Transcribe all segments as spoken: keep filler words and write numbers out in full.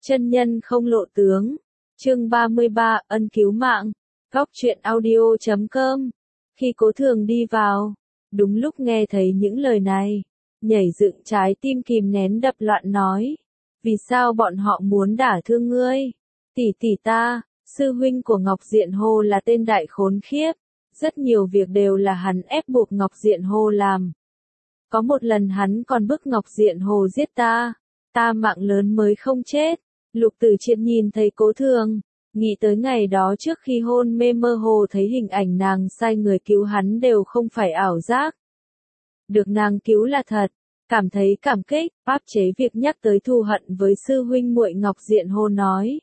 Chân nhân không lộ tướng. Chương ba mươi ba, ân cứu mạng. Góc truyện audio chấm com. Khi Cố Thường đi vào, đúng lúc nghe thấy những lời này, nhảy dựng trái tim kìm nén đập loạn nói: vì sao bọn họ muốn đả thương ngươi? Tỷ tỷ ta, sư huynh của Ngọc Diện Hồ là tên đại khốn khiếp, rất nhiều việc đều là hắn ép buộc Ngọc Diện Hồ làm. Có một lần hắn còn bức Ngọc Diện Hồ giết ta, ta mạng lớn mới không chết. Lục Tử Triệt nhìn thấy Cố Thường, nghĩ tới ngày đó trước khi hôn mê mơ hồ thấy hình ảnh nàng sai người cứu hắn đều không phải ảo giác. Được nàng cứu là thật, cảm thấy cảm kích, áp chế việc nhắc tới thù hận với sư huynh muội Ngọc Diện Hồ nói: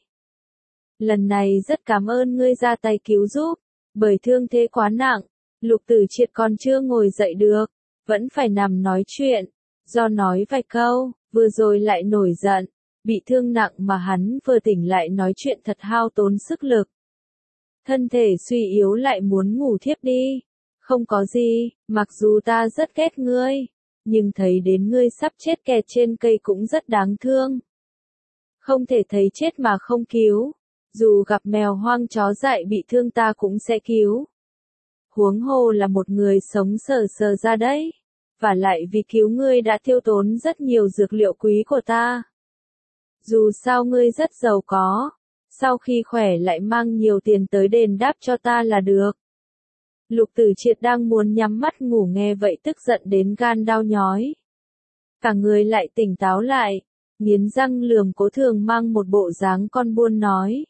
lần này rất cảm ơn ngươi ra tay cứu giúp, bởi thương thế quá nặng, Lục Tử Triệt còn chưa ngồi dậy được, vẫn phải nằm nói chuyện, do nói vài câu, vừa rồi lại nổi giận. Bị thương nặng mà hắn vừa tỉnh lại nói chuyện thật hao tốn sức lực. Thân thể suy yếu lại muốn ngủ thiếp đi. Không có gì, mặc dù ta rất ghét ngươi, nhưng thấy đến ngươi sắp chết kẹt trên cây cũng rất đáng thương. Không thể thấy chết mà không cứu. Dù gặp mèo hoang chó dại bị thương ta cũng sẽ cứu. Huống hồ là một người sống sờ sờ ra đấy. Và lại vì cứu ngươi đã tiêu tốn rất nhiều dược liệu quý của ta. Dù sao ngươi rất giàu có, sau khi khỏe lại mang nhiều tiền tới đền đáp cho ta là được. Lục Tử Triệt đang muốn nhắm mắt ngủ nghe vậy tức giận đến gan đau nhói. Cả người lại tỉnh táo lại, nghiến răng lườm Cố Thường mang một bộ dáng con buôn nói: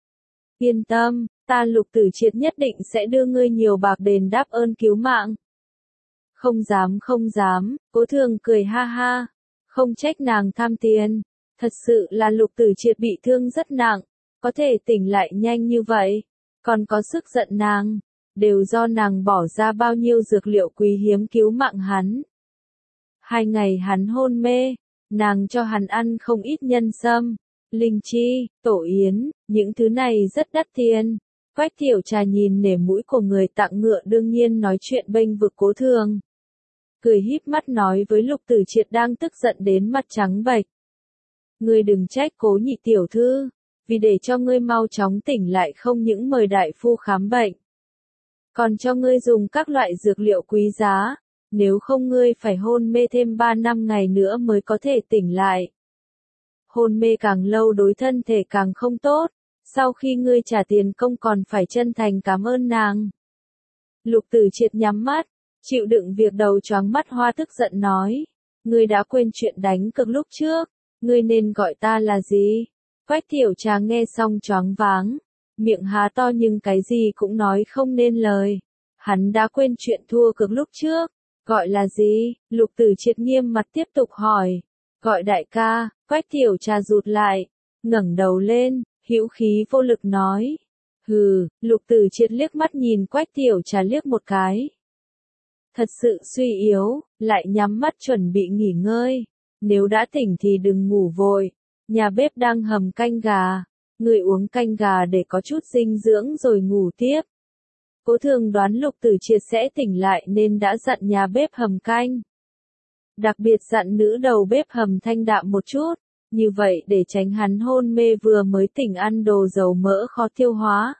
yên tâm, ta Lục Tử Triệt nhất định sẽ đưa ngươi nhiều bạc đền đáp ơn cứu mạng. Không dám không dám, Cố Thường cười ha ha, không trách nàng tham tiền. Thật sự là Lục Tử Triệt bị thương rất nặng, có thể tỉnh lại nhanh như vậy, còn có sức giận nàng, đều do nàng bỏ ra bao nhiêu dược liệu quý hiếm cứu mạng hắn. Hai ngày hắn hôn mê, nàng cho hắn ăn không ít nhân sâm, linh chi, tổ yến, những thứ này rất đắt tiền. Quách Tiểu Trà nhìn nể mũi của người tặng ngựa đương nhiên nói chuyện bênh vực Cố Thường. Cười híp mắt nói với Lục Tử Triệt đang tức giận đến mặt trắng bệch: ngươi đừng trách Cố nhị tiểu thư, vì để cho ngươi mau chóng tỉnh lại không những mời đại phu khám bệnh, còn cho ngươi dùng các loại dược liệu quý giá, nếu không ngươi phải hôn mê thêm ba năm ngày nữa mới có thể tỉnh lại. Hôn mê càng lâu đối thân thể càng không tốt, sau khi ngươi trả tiền công còn phải chân thành cảm ơn nàng. Lục Tử Triệt nhắm mắt, chịu đựng việc đầu choáng mắt hoa tức giận nói: ngươi đã quên chuyện đánh cược lúc trước. Ngươi nên gọi ta là gì? Quách Tiểu Trà nghe xong choáng váng, miệng há to nhưng cái gì cũng nói không nên lời. Hắn đã quên chuyện thua cược lúc trước. Gọi là gì? Lục Tử Triệt nghiêm mặt tiếp tục hỏi. Gọi đại ca. Quách Tiểu Trà rụt lại, ngẩng đầu lên, hữu khí vô lực nói. Hừ. Lục Tử Triệt liếc mắt nhìn Quách Tiểu Trà liếc một cái. Thật sự suy yếu, lại nhắm mắt chuẩn bị nghỉ ngơi. Nếu đã tỉnh thì đừng ngủ vội, nhà bếp đang hầm canh gà, người uống canh gà để có chút dinh dưỡng rồi ngủ tiếp. Cố Thường đoán Lục Tử Triệt sẽ tỉnh lại nên đã dặn nhà bếp hầm canh. Đặc biệt dặn nữ đầu bếp hầm thanh đạm một chút, như vậy để tránh hắn hôn mê vừa mới tỉnh ăn đồ dầu mỡ khó tiêu hóa.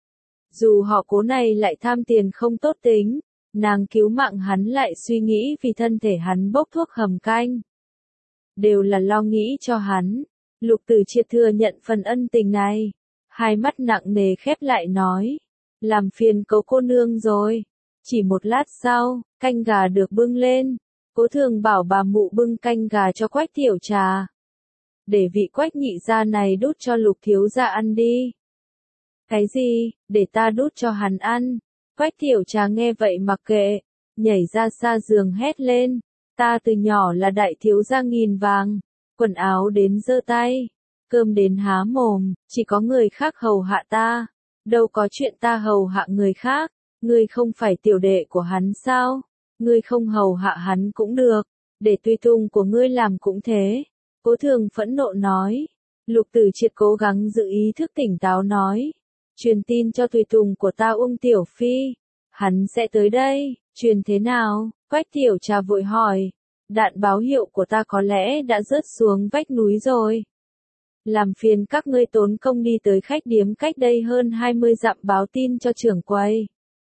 Dù họ Cố này lại tham tiền không tốt tính, nàng cứu mạng hắn lại suy nghĩ vì thân thể hắn bốc thuốc hầm canh. Đều là lo nghĩ cho hắn. Lục Tử Triệt thừa nhận phần ân tình này, hai mắt nặng nề khép lại nói: làm phiền Cố cô nương rồi. Chỉ một lát sau, canh gà được bưng lên. Cố Thường bảo bà mụ bưng canh gà cho Quách Tiểu Trà. Để vị Quách nhị gia này đút cho Lục thiếu gia ăn đi. Cái gì? Để ta đút cho hắn ăn? Quách Tiểu Trà nghe vậy mặc kệ, nhảy ra xa giường hét lên: ta từ nhỏ là đại thiếu gia nghìn vàng, quần áo đến giơ tay, cơm đến há mồm, chỉ có người khác hầu hạ ta, đâu có chuyện ta hầu hạ người khác. Ngươi không phải tiểu đệ của hắn sao? Ngươi không hầu hạ hắn cũng được, để tùy tùng của ngươi làm cũng thế. Cố Thường phẫn nộ nói. Lục Tử Triệt cố gắng giữ ý thức tỉnh táo nói: truyền tin cho tùy tùng của ta Uông Tiểu Phi, hắn sẽ tới đây. Truyền thế nào? Quách Tiểu Trà vội hỏi. Đạn báo hiệu của ta có lẽ đã rớt xuống vách núi rồi. Làm phiền các ngươi tốn công đi tới khách điếm cách đây hơn hai mươi dặm báo tin cho trưởng quầy.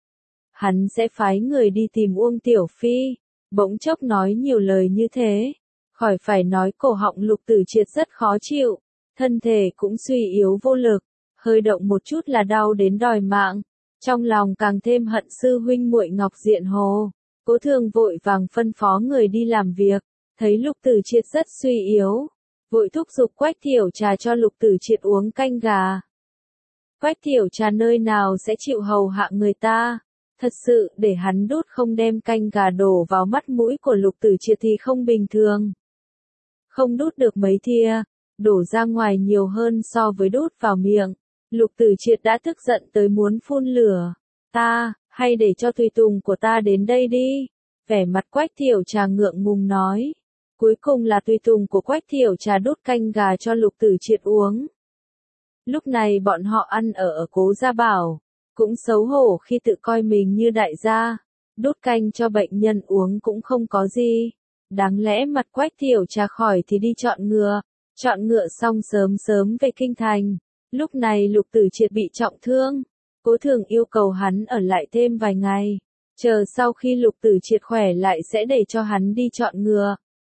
Hắn sẽ phái người đi tìm Uông Tiểu Phi. Bỗng chốc nói nhiều lời như thế. Khỏi phải nói cổ họng Lục Tử Triệt rất khó chịu. Thân thể cũng suy yếu vô lực. Hơi động một chút là đau đến đòi mạng. Trong lòng càng thêm hận sư huynh muội Ngọc Diện Hồ. Cố Thường vội vàng phân phó người đi làm việc. Thấy Lục Tử Triệt rất suy yếu. Vội thúc giục Quách Thiểu Trà cho Lục Tử Triệt uống canh gà. Quách Thiểu Trà nơi nào sẽ chịu hầu hạ người ta. Thật sự để hắn đút không đem canh gà đổ vào mắt mũi của Lục Tử Triệt thì không bình thường. Không đút được mấy thìa, đổ ra ngoài nhiều hơn so với đút vào miệng. Lục Tử Triệt đã tức giận tới muốn phun lửa. Ta, hay để cho tùy tùng của ta đến đây đi. Vẻ mặt Quách Thiểu Trà ngượng ngùng nói. Cuối cùng là tùy tùng của Quách Thiểu Trà đút canh gà cho Lục Tử Triệt uống. Lúc này bọn họ ăn ở ở Cố Gia Bảo. Cũng xấu hổ khi tự coi mình như đại gia. Đút canh cho bệnh nhân uống cũng không có gì. Đáng lẽ mặt Quách Thiểu Trà khỏi thì đi chọn ngựa. Chọn ngựa xong sớm sớm về kinh thành. Lúc này Lục Tử Triệt bị trọng thương. Cố Thường yêu cầu hắn ở lại thêm vài ngày. Chờ sau khi Lục Tử Triệt khỏe lại sẽ để cho hắn đi chọn ngựa.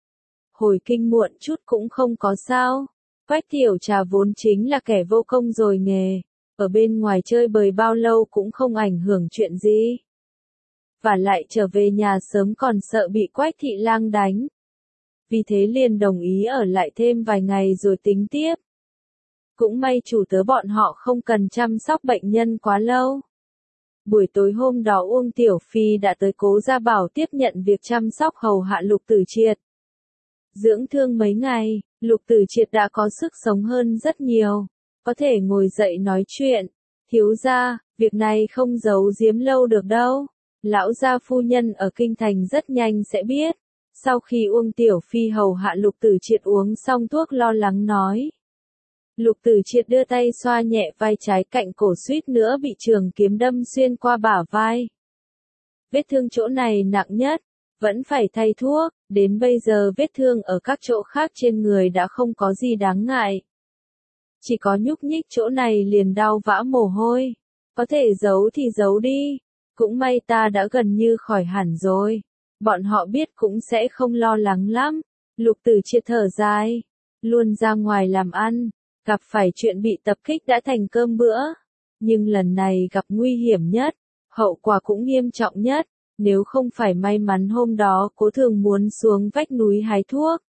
Hồi kinh muộn chút cũng không có sao. Quách Thiểu Trà vốn chính là kẻ vô công rồi nghề. Ở bên ngoài chơi bời bao lâu cũng không ảnh hưởng chuyện gì. Và lại trở về nhà sớm còn sợ bị Quách Thị Lang đánh. Vì thế liền đồng ý ở lại thêm vài ngày rồi tính tiếp. Cũng may chủ tớ bọn họ không cần chăm sóc bệnh nhân quá lâu. Buổi tối hôm đó Uông Tiểu Phi đã tới Cố Gia Bảo tiếp nhận việc chăm sóc hầu hạ Lục Tử Triệt. Dưỡng thương mấy ngày, Lục Tử Triệt đã có sức sống hơn rất nhiều. Có thể ngồi dậy nói chuyện. Thiếu gia, việc này không giấu giếm lâu được đâu. Lão gia phu nhân ở kinh thành rất nhanh sẽ biết. Sau khi Uông Tiểu Phi hầu hạ Lục Tử Triệt uống xong thuốc lo lắng nói. Lục Tử Triệt đưa tay xoa nhẹ vai trái cạnh cổ suýt nữa bị trường kiếm đâm xuyên qua bả vai. Vết thương chỗ này nặng nhất, vẫn phải thay thuốc, đến bây giờ vết thương ở các chỗ khác trên người đã không có gì đáng ngại. Chỉ có nhúc nhích chỗ này liền đau vã mồ hôi. Có thể giấu thì giấu đi. Cũng may ta đã gần như khỏi hẳn rồi. Bọn họ biết cũng sẽ không lo lắng lắm. Lục Tử Triệt thở dài. Luôn ra ngoài làm ăn. Gặp phải chuyện bị tập kích đã thành cơm bữa. Nhưng lần này gặp nguy hiểm nhất. Hậu quả cũng nghiêm trọng nhất. Nếu không phải may mắn hôm đó Cố Thường muốn xuống vách núi hái thuốc.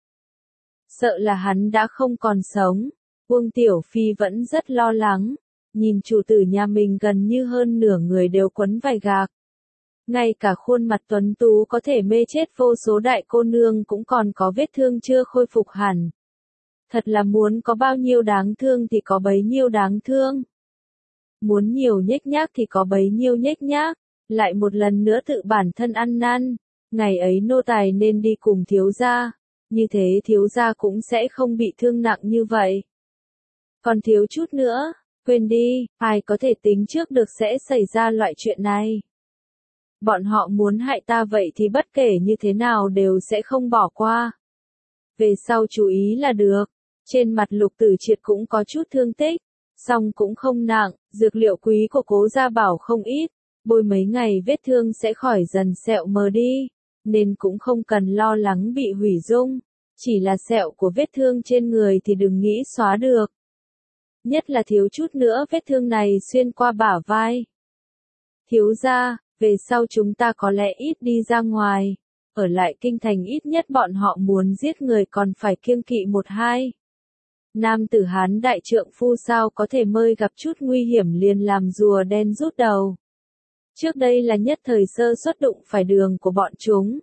Sợ là hắn đã không còn sống. Uông Tiểu Phi vẫn rất lo lắng. Nhìn chủ tử nhà mình gần như hơn nửa người đều quấn vải gạc. Ngay cả khuôn mặt tuấn tú có thể mê chết vô số đại cô nương cũng còn có vết thương chưa khôi phục hẳn. Thật là muốn có bao nhiêu đáng thương thì có bấy nhiêu đáng thương. Muốn nhiều nhếch nhác thì có bấy nhiêu nhếch nhác. Lại một lần nữa tự bản thân ăn năn. Ngày ấy nô tài nên đi cùng thiếu gia. Như thế thiếu gia cũng sẽ không bị thương nặng như vậy. Còn thiếu chút nữa, quên đi, ai có thể tính trước được sẽ xảy ra loại chuyện này. Bọn họ muốn hại ta vậy thì bất kể như thế nào đều sẽ không bỏ qua. Về sau chú ý là được. Trên mặt Lục Tử Triệt cũng có chút thương tích, song cũng không nặng, dược liệu quý của Cố Gia Bảo không ít, bôi mấy ngày vết thương sẽ khỏi dần sẹo mờ đi, nên cũng không cần lo lắng bị hủy dung. Chỉ là sẹo của vết thương trên người thì đừng nghĩ xóa được. Nhất là thiếu chút nữa vết thương này xuyên qua bả vai. Thiếu gia, về sau chúng ta có lẽ ít đi ra ngoài. Ở lại kinh thành ít nhất bọn họ muốn giết người còn phải kiêng kỵ một hai. Nam tử Hán đại trượng phu sao có thể mơi gặp chút nguy hiểm liền làm rùa đen rút đầu. Trước đây là nhất thời sơ xuất đụng phải đường của bọn chúng.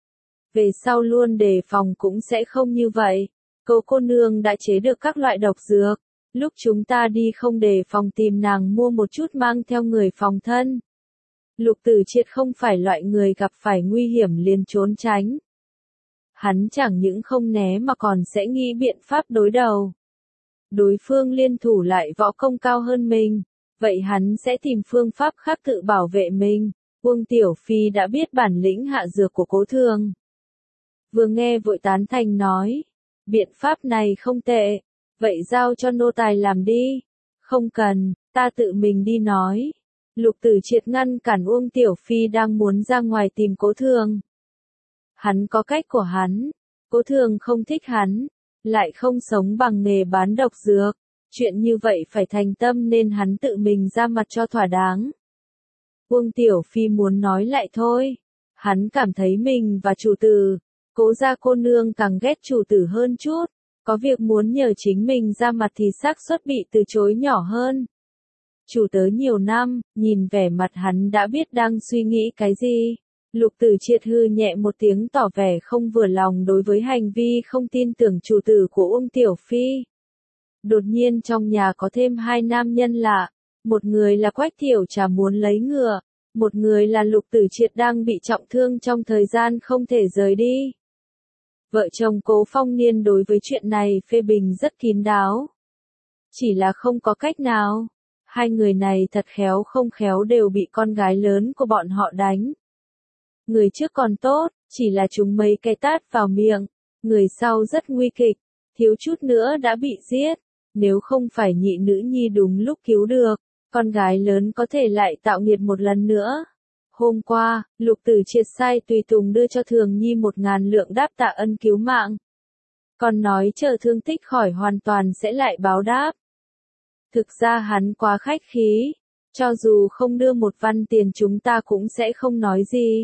Về sau luôn đề phòng cũng sẽ không như vậy. Cố cô nương đã chế được các loại độc dược. Lúc chúng ta đi không đề phòng tìm nàng mua một chút mang theo người phòng thân. Lục Tử Triệt không phải loại người gặp phải nguy hiểm liền trốn tránh. Hắn chẳng những không né mà còn sẽ nghĩ biện pháp đối đầu. Đối phương liên thủ lại võ công cao hơn mình, vậy hắn sẽ tìm phương pháp khác tự bảo vệ mình. Uông Tiểu Phi đã biết bản lĩnh hạ dược của Cố Thường. Vừa nghe vội tán thành nói, biện pháp này không tệ, Vậy giao cho nô tài làm đi. Không cần, ta tự mình đi nói. Lục Tử Triệt ngăn cản Uông Tiểu Phi đang muốn ra ngoài tìm Cố Thường. Hắn có cách của hắn, Cố Thường không thích hắn, lại không sống bằng nghề bán độc dược. Chuyện như vậy phải thành tâm nên hắn tự mình ra mặt cho thỏa đáng. Uông Tiểu Phi muốn nói lại thôi. Hắn cảm thấy mình và chủ tử, Cố gia cô nương càng ghét chủ tử hơn chút. Có việc muốn nhờ chính mình ra mặt thì xác suất bị từ chối nhỏ hơn. Chủ tớ nhiều năm, nhìn vẻ mặt hắn đã biết đang suy nghĩ cái gì. Lục Tử Triệt hư nhẹ một tiếng tỏ vẻ không vừa lòng đối với hành vi không tin tưởng chủ tử của Uông Tiểu Phi. Đột nhiên trong nhà có thêm hai nam nhân lạ. Một người là Quách Thiểu Trà muốn lấy ngựa. Một người là Lục Tử Triệt đang bị trọng thương trong thời gian không thể rời đi. Vợ chồng Cố Phong Niên đối với chuyện này phê bình rất kín đáo. Chỉ là không có cách nào. Hai người này thật khéo không khéo đều bị con gái lớn của bọn họ đánh. Người trước còn tốt, chỉ là chúng mấy cái tát vào miệng. Người sau rất nguy kịch, thiếu chút nữa đã bị giết. Nếu không phải nhị nữ nhi đúng lúc cứu được, con gái lớn có thể lại tạo nghiệt một lần nữa. Hôm qua, Lục Tử Triệt sai tùy tùng đưa cho Thường Nhi một ngàn lượng đáp tạ ân cứu mạng. Còn nói chờ thương tích khỏi hoàn toàn sẽ lại báo đáp. Thực ra hắn quá khách khí, cho dù không đưa một văn tiền chúng ta cũng sẽ không nói gì.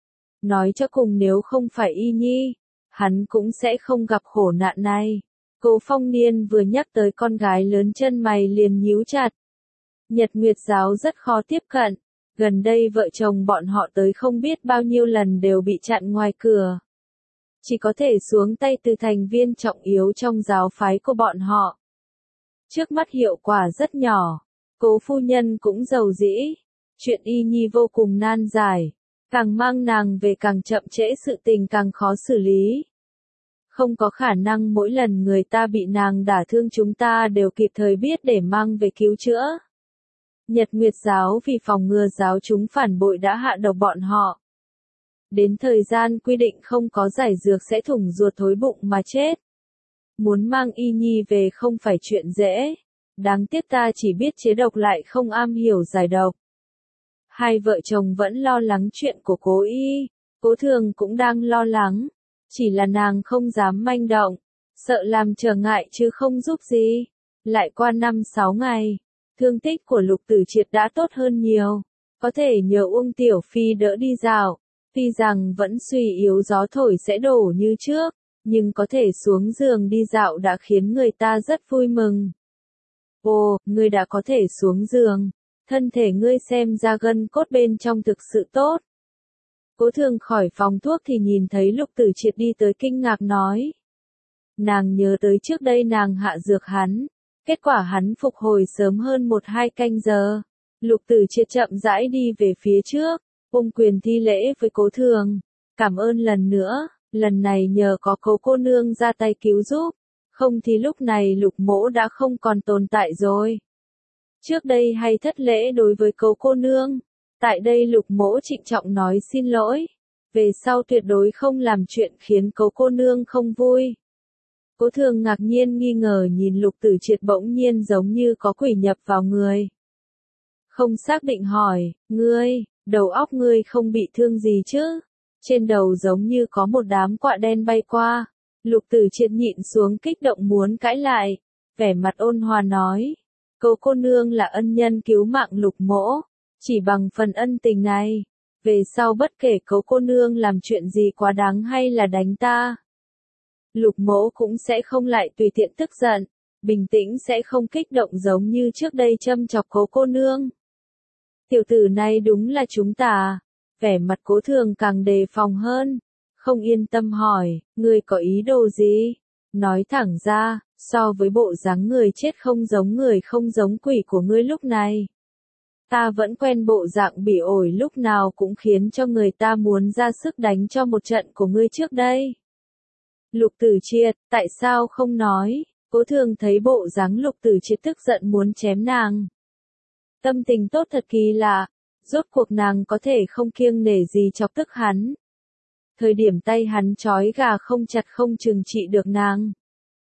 Nói cho cùng nếu không phải Y Nhi, hắn cũng sẽ không gặp khổ nạn này. Cố Phong Niên vừa nhắc tới con gái lớn chân mày liền nhíu chặt. Nhật Nguyệt giáo rất khó tiếp cận. Gần đây vợ chồng bọn họ tới không biết bao nhiêu lần đều bị chặn ngoài cửa. Chỉ có thể xuống tay từ thành viên trọng yếu trong giáo phái của bọn họ. Trước mắt hiệu quả rất nhỏ. Cố phu nhân cũng giàu dĩ. Chuyện Y Nhi vô cùng nan giải. Càng mang nàng về càng chậm trễ sự tình càng khó xử lý. Không có khả năng mỗi lần người ta bị nàng đả thương chúng ta đều kịp thời biết để mang về cứu chữa. Nhật Nguyệt giáo vì phòng ngừa giáo chúng phản bội đã hạ độc bọn họ. Đến thời gian quy định không có giải dược sẽ thủng ruột thối bụng mà chết. Muốn mang Y Nhi về không phải chuyện dễ. Đáng tiếc ta chỉ biết chế độc lại không am hiểu giải độc. Hai vợ chồng vẫn lo lắng chuyện của Cố Y. Cố Thường cũng đang lo lắng. Chỉ là nàng không dám manh động. Sợ làm trở ngại chứ không giúp gì. Lại qua năm sáu ngày. Thương tích của Lục Tử Triệt đã tốt hơn nhiều. Có thể nhờ Uông Tiểu Phi đỡ đi dạo. Tuy rằng vẫn suy yếu gió thổi sẽ đổ như trước. Nhưng có thể xuống giường đi dạo đã khiến người ta rất vui mừng. Ồ, ngươi đã có thể xuống giường. Thân thể ngươi xem ra gân cốt bên trong thực sự tốt. Cố Thường khỏi phòng thuốc thì nhìn thấy Lục Tử Triệt đi tới kinh ngạc nói. Nàng nhớ tới trước đây nàng hạ dược hắn. Kết quả hắn phục hồi sớm hơn một hai canh giờ. Lục Tử Triệt chậm rãi đi về phía trước. Ôm quyền thi lễ với Cố Thường. Cảm ơn lần nữa. Lần này nhờ có Cố cô nương ra tay cứu giúp. Không thì lúc này Lục mỗ đã không còn tồn tại rồi. Trước đây hay thất lễ đối với Cố cô nương. Tại đây Lục mỗ trịnh trọng nói xin lỗi. Về sau tuyệt đối không làm chuyện khiến Cố cô nương không vui. Cố Thường ngạc nhiên nghi ngờ nhìn Lục Tử Triệt bỗng nhiên giống như có quỷ nhập vào người. Không xác định hỏi, ngươi, đầu óc ngươi không bị thương gì chứ? Trên đầu giống như có một đám quạ đen bay qua. Lục Tử Triệt nhịn xuống kích động muốn cãi lại. Vẻ mặt ôn hòa nói. Cố cô nương là ân nhân cứu mạng Lục mỗ. Chỉ bằng phần ân tình này. Về sau bất kể Cố cô nương làm chuyện gì quá đáng hay là đánh ta. Lục mỗ cũng sẽ không lại tùy tiện tức giận. Bình tĩnh sẽ không kích động giống như trước đây châm chọc Cố cô nương. Tiểu tử này đúng là chúng ta. Vẻ mặt Cố Thường càng đề phòng hơn. Không yên tâm hỏi, ngươi có ý đồ gì? Nói thẳng ra, so với bộ dáng người chết không giống người không giống quỷ của ngươi lúc này. Ta vẫn quen bộ dạng bỉ ổi lúc nào cũng khiến cho người ta muốn ra sức đánh cho một trận của ngươi trước đây. Lục Tử Triệt, tại sao không nói? Cố Thường thấy bộ dáng Lục Tử Triệt tức giận muốn chém nàng. Tâm tình tốt thật kỳ lạ, rốt cuộc nàng có thể không kiêng nể gì chọc tức hắn. Thời điểm tay hắn trói gà không chặt không chừng trị được nàng.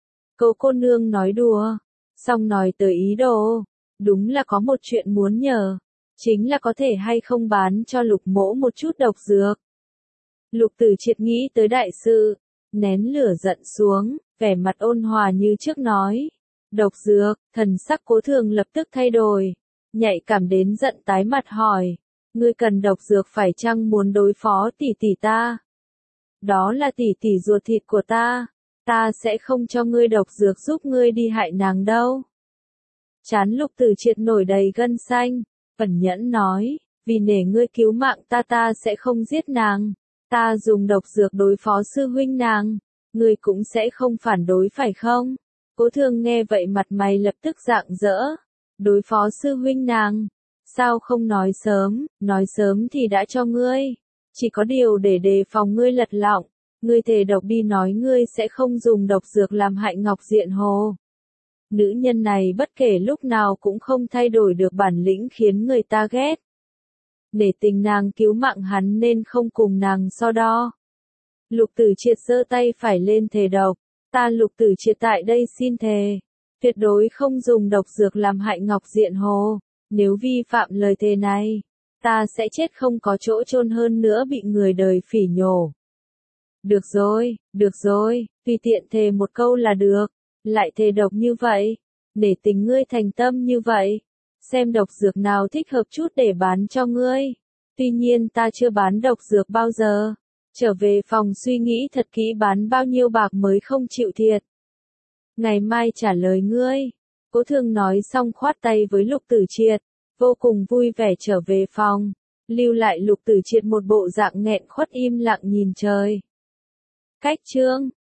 Cố cô nương nói đùa, xong nói tới ý đồ, đúng là có một chuyện muốn nhờ, chính là có thể hay không bán cho Lục Mỗ một chút độc dược. Lục Tử Triệt nghĩ tới đại sự, nén lửa giận xuống, vẻ mặt ôn hòa như trước nói. Độc dược, thần sắc Cố Thường lập tức thay đổi, nhạy cảm đến giận tái mặt hỏi. Ngươi cần độc dược phải chăng muốn đối phó tỷ tỷ ta? Đó là tỷ tỷ ruột thịt của ta, ta sẽ không cho ngươi độc dược giúp ngươi đi hại nàng đâu. Trán Lục Tử Triệt nổi đầy gân xanh, ẩn nhẫn nói, vì nể ngươi cứu mạng ta ta sẽ không giết nàng, ta dùng độc dược đối phó sư huynh nàng, ngươi cũng sẽ không phản đối phải không? Cố Thường nghe vậy mặt mày lập tức rạng rỡ, đối phó sư huynh nàng, sao không nói sớm, nói sớm thì đã cho ngươi, chỉ có điều để đề phòng ngươi lật lọng, ngươi thề độc đi nói ngươi sẽ không dùng độc dược làm hại Ngọc Diện Hồ. Nữ nhân này bất kể lúc nào cũng không thay đổi được bản lĩnh khiến người ta ghét. Để tình nàng cứu mạng hắn nên không cùng nàng so đo. Lục Tử Triệt giơ tay phải lên thề độc, ta Lục Tử Triệt tại đây xin thề, tuyệt đối không dùng độc dược làm hại Ngọc Diện Hồ, nếu vi phạm lời thề này, ta sẽ chết không có chỗ chôn hơn nữa bị người đời phỉ nhổ. Được rồi, được rồi, tùy tiện thề một câu là được, lại thề độc như vậy, để tình ngươi thành tâm như vậy, xem độc dược nào thích hợp chút để bán cho ngươi. Tuy nhiên ta chưa bán độc dược bao giờ, trở về phòng suy nghĩ thật kỹ bán bao nhiêu bạc mới không chịu thiệt. Ngày mai trả lời ngươi. Cố Thường nói xong khoát tay với Lục Tử Triệt, vô cùng vui vẻ trở về phòng, lưu lại Lục Tử Triệt một bộ dạng nghẹn khuất im lặng nhìn trời. Cách chương